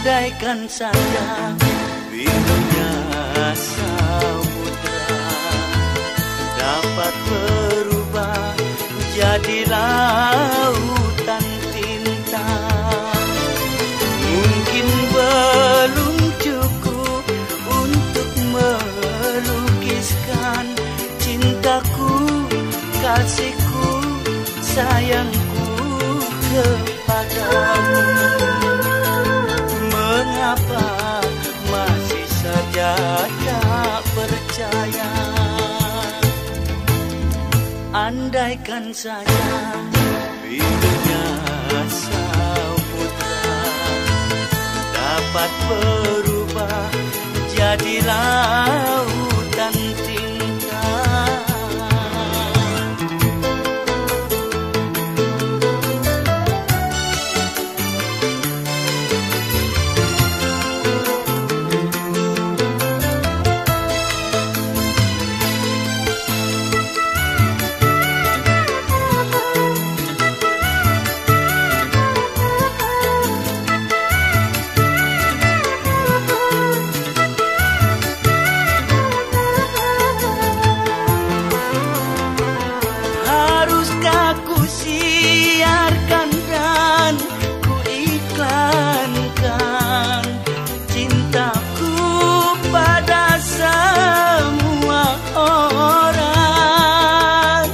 Andaikan saja birunya samudra dapat berubah jadi lautan tinta, mungkin belum cukup untuk melukiskan cintaku, kasihku, sayangku kepadamu. Mengapa masih saja tak percaya? Andaikan saja birunya samudra dapat berubah jadi lautan tinta. Siarkan dan ku iklankan cintaku pada semua orang.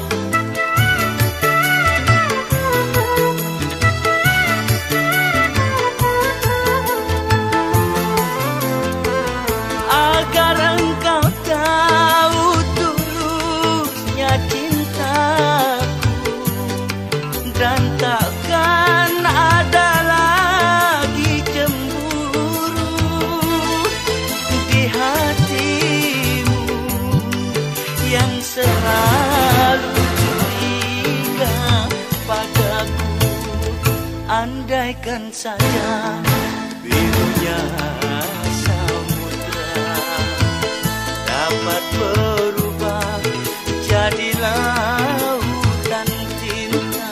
Agar engkau tahu tulusnya cintaku dan takkan ada lagi cemburu di hatimu yang selalu curiga padaku. Andaikan saja birunya samudra dapat berubah jadi lautan tinta.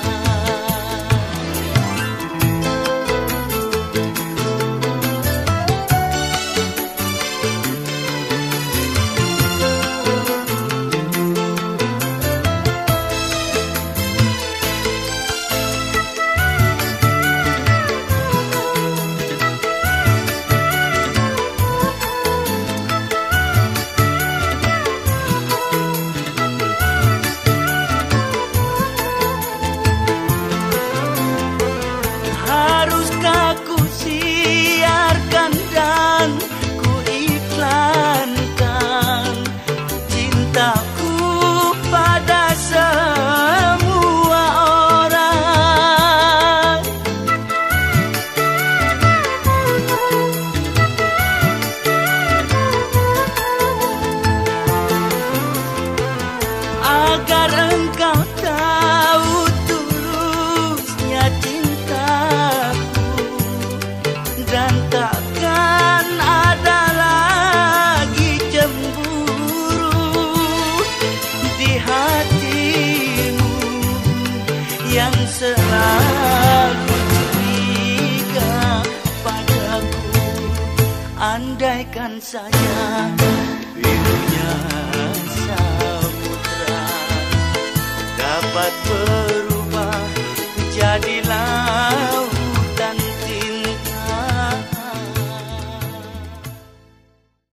Agar engkau tahu tulusnya cintaku dan takkan ada lagi cemburu di hatimu yang selalu curiga padaku. Andaikan saja birunya dapat berubah jadi lautan